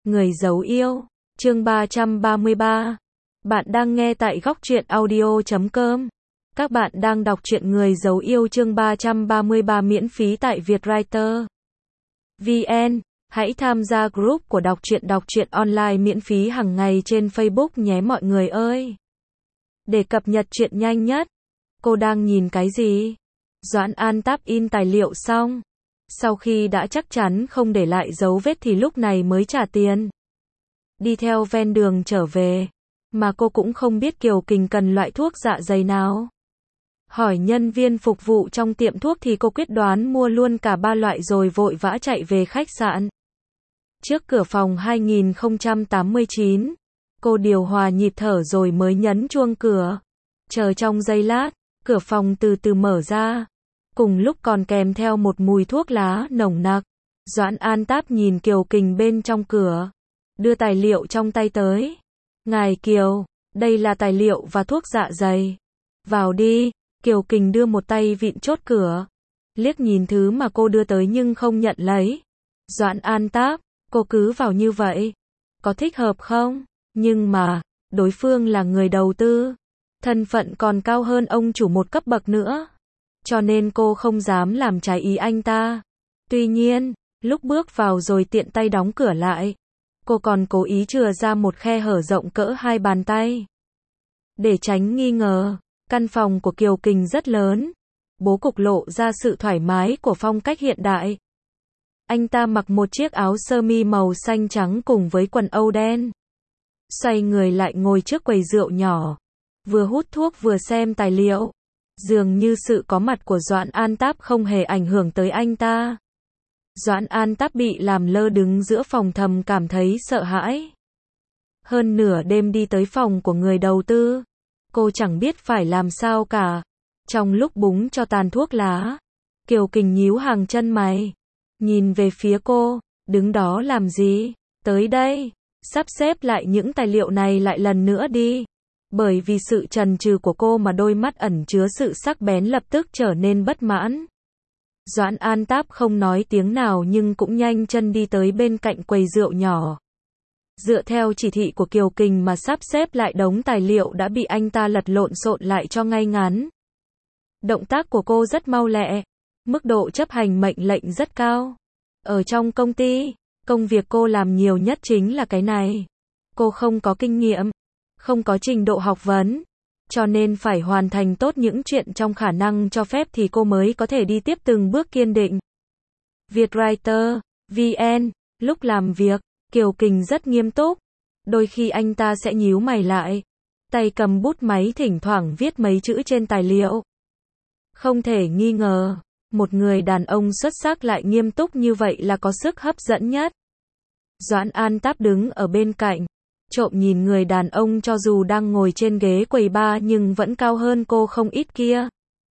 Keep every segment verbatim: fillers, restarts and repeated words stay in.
Người giấu yêu, chương ba trăm ba mươi ba. Bạn đang nghe tại góc truyện audio chấm com. Các bạn đang đọc truyện Người giấu yêu chương ba trăm ba mươi ba miễn phí tại Vietwriter vê en. Hãy tham gia group của đọc truyện đọc truyện online miễn phí hàng ngày trên Facebook nhé mọi người ơi. Để cập nhật truyện nhanh nhất. Cô đang nhìn cái gì? Doãn An Táp in tài liệu xong. Sau khi đã chắc chắn không để lại dấu vết thì lúc này mới trả tiền. Đi theo ven đường trở về. Mà cô cũng không biết Kiều Kình cần loại thuốc dạ dày nào. Hỏi nhân viên phục vụ trong tiệm thuốc thì cô quyết đoán mua luôn cả ba loại rồi vội vã chạy về khách sạn. Trước cửa phòng hai nghìn không trăm tám mươi chín, cô điều hòa nhịp thở rồi mới nhấn chuông cửa. Chờ trong giây lát, cửa phòng từ từ mở ra. Cùng lúc còn kèm theo một mùi thuốc lá nồng nặc. Doãn An Táp nhìn Kiều Kình bên trong cửa. Đưa tài liệu trong tay tới. Ngài Kiều, đây là tài liệu và thuốc dạ dày. Vào đi. Kiều Kình đưa một tay vịn chốt cửa. Liếc nhìn thứ mà cô đưa tới nhưng không nhận lấy. Doãn An Táp, cô cứ vào như vậy. Có thích hợp không? Nhưng mà, đối phương là người đầu tư. Thân phận còn cao hơn ông chủ một cấp bậc nữa. Cho nên cô không dám làm trái ý anh ta. Tuy nhiên, lúc bước vào rồi tiện tay đóng cửa lại. Cô còn cố ý chừa ra một khe hở rộng cỡ hai bàn tay. Để tránh nghi ngờ, căn phòng của Kiều Kình rất lớn. Bố cục lộ ra sự thoải mái của phong cách hiện đại. Anh ta mặc một chiếc áo sơ mi màu xanh trắng cùng với quần âu đen. Xoay người lại ngồi trước quầy rượu nhỏ. Vừa hút thuốc vừa xem tài liệu. Dường như sự có mặt của Doãn An Táp không hề ảnh hưởng tới anh ta. Doãn An Táp bị làm lơ đứng giữa phòng thầm cảm thấy sợ hãi. Hơn nửa đêm đi tới phòng của người đầu tư. Cô chẳng biết phải làm sao cả. Trong lúc búng cho tàn thuốc lá, Kiều Kình nhíu hàng chân mày. Nhìn về phía cô, đứng đó làm gì? Tới đây, sắp xếp lại những tài liệu này lại lần nữa đi. Bởi vì sự chần chừ của cô mà đôi mắt ẩn chứa sự sắc bén lập tức trở nên bất mãn. Doãn An Táp không nói tiếng nào nhưng cũng nhanh chân đi tới bên cạnh quầy rượu nhỏ. Dựa theo chỉ thị của Kiều Kình mà sắp xếp lại đống tài liệu đã bị anh ta lật lộn xộn lại cho ngay ngắn. Động tác của cô rất mau lẹ, mức độ chấp hành mệnh lệnh rất cao. Ở trong công ty, công việc cô làm nhiều nhất chính là cái này. Cô không có kinh nghiệm, không có trình độ học vấn, cho nên phải hoàn thành tốt những chuyện trong khả năng cho phép thì cô mới có thể đi tiếp từng bước kiên định. Vietwriter vê en, lúc làm việc, Kiều Kình rất nghiêm túc. Đôi khi anh ta sẽ nhíu mày lại, tay cầm bút máy thỉnh thoảng viết mấy chữ trên tài liệu. Không thể nghi ngờ, một người đàn ông xuất sắc lại nghiêm túc như vậy là có sức hấp dẫn nhất. Doãn An Táp đứng ở bên cạnh, trộm nhìn người đàn ông cho dù đang ngồi trên ghế quầy bar nhưng vẫn cao hơn cô không ít kia.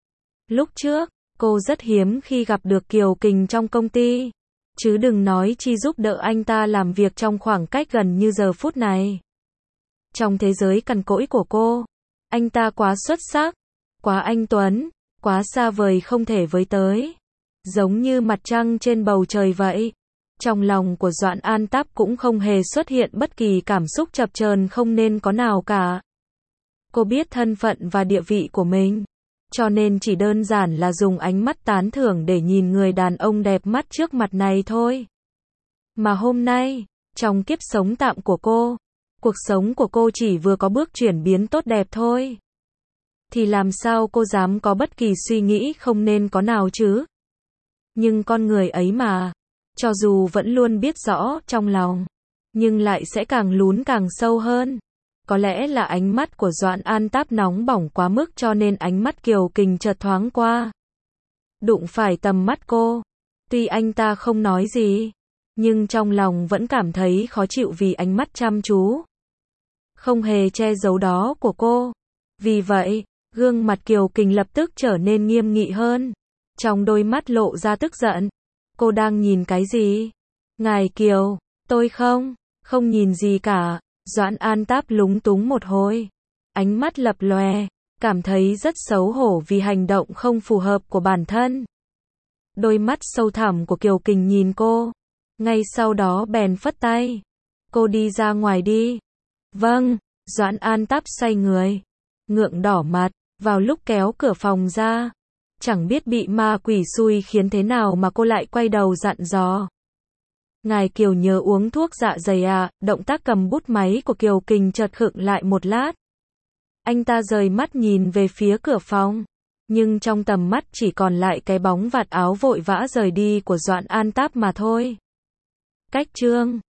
Lúc trước, cô rất hiếm khi gặp được Kiều Kình trong công ty. Chứ đừng nói chi giúp đỡ anh ta làm việc trong khoảng cách gần như giờ phút này. Trong thế giới cằn cỗi của cô, anh ta quá xuất sắc, quá anh tuấn, quá xa vời không thể với tới. Giống như mặt trăng trên bầu trời vậy. Trong lòng của Doãn An Táp cũng không hề xuất hiện bất kỳ cảm xúc chập chờn không nên có nào cả. Cô biết thân phận và địa vị của mình. Cho nên chỉ đơn giản là dùng ánh mắt tán thưởng để nhìn người đàn ông đẹp mắt trước mặt này thôi. Mà hôm nay, trong kiếp sống tạm của cô, cuộc sống của cô chỉ vừa có bước chuyển biến tốt đẹp thôi. Thì làm sao cô dám có bất kỳ suy nghĩ không nên có nào chứ? Nhưng con người ấy mà, cho dù vẫn luôn biết rõ trong lòng, nhưng lại sẽ càng lún càng sâu hơn. Có lẽ là ánh mắt của Doãn An Táp nóng bỏng quá mức cho nên ánh mắt Kiều Kình chợt thoáng qua. Đụng phải tầm mắt cô. Tuy anh ta không nói gì, nhưng trong lòng vẫn cảm thấy khó chịu vì ánh mắt chăm chú, không hề che giấu đó của cô. Vì vậy, gương mặt Kiều Kình lập tức trở nên nghiêm nghị hơn. Trong đôi mắt lộ ra tức giận. Cô đang nhìn cái gì? Ngài Kiều, tôi không, không nhìn gì cả. Doãn An Táp lúng túng một hồi. Ánh mắt lập lòe, cảm thấy rất xấu hổ vì hành động không phù hợp của bản thân. Đôi mắt sâu thẳm của Kiều Kình nhìn cô. Ngay sau đó bèn phất tay. Cô đi ra ngoài đi. Vâng, Doãn An Táp xoay người, ngượng đỏ mặt, vào lúc kéo cửa phòng ra. Chẳng biết bị ma quỷ xui khiến thế nào mà cô lại quay đầu dặn dò. Ngài Kiều nhớ uống thuốc dạ dày à, động tác cầm bút máy của Kiều Kình chợt khựng lại một lát. Anh ta rời mắt nhìn về phía cửa phòng, nhưng trong tầm mắt chỉ còn lại cái bóng vạt áo vội vã rời đi của Doãn An Táp mà thôi. Cách chương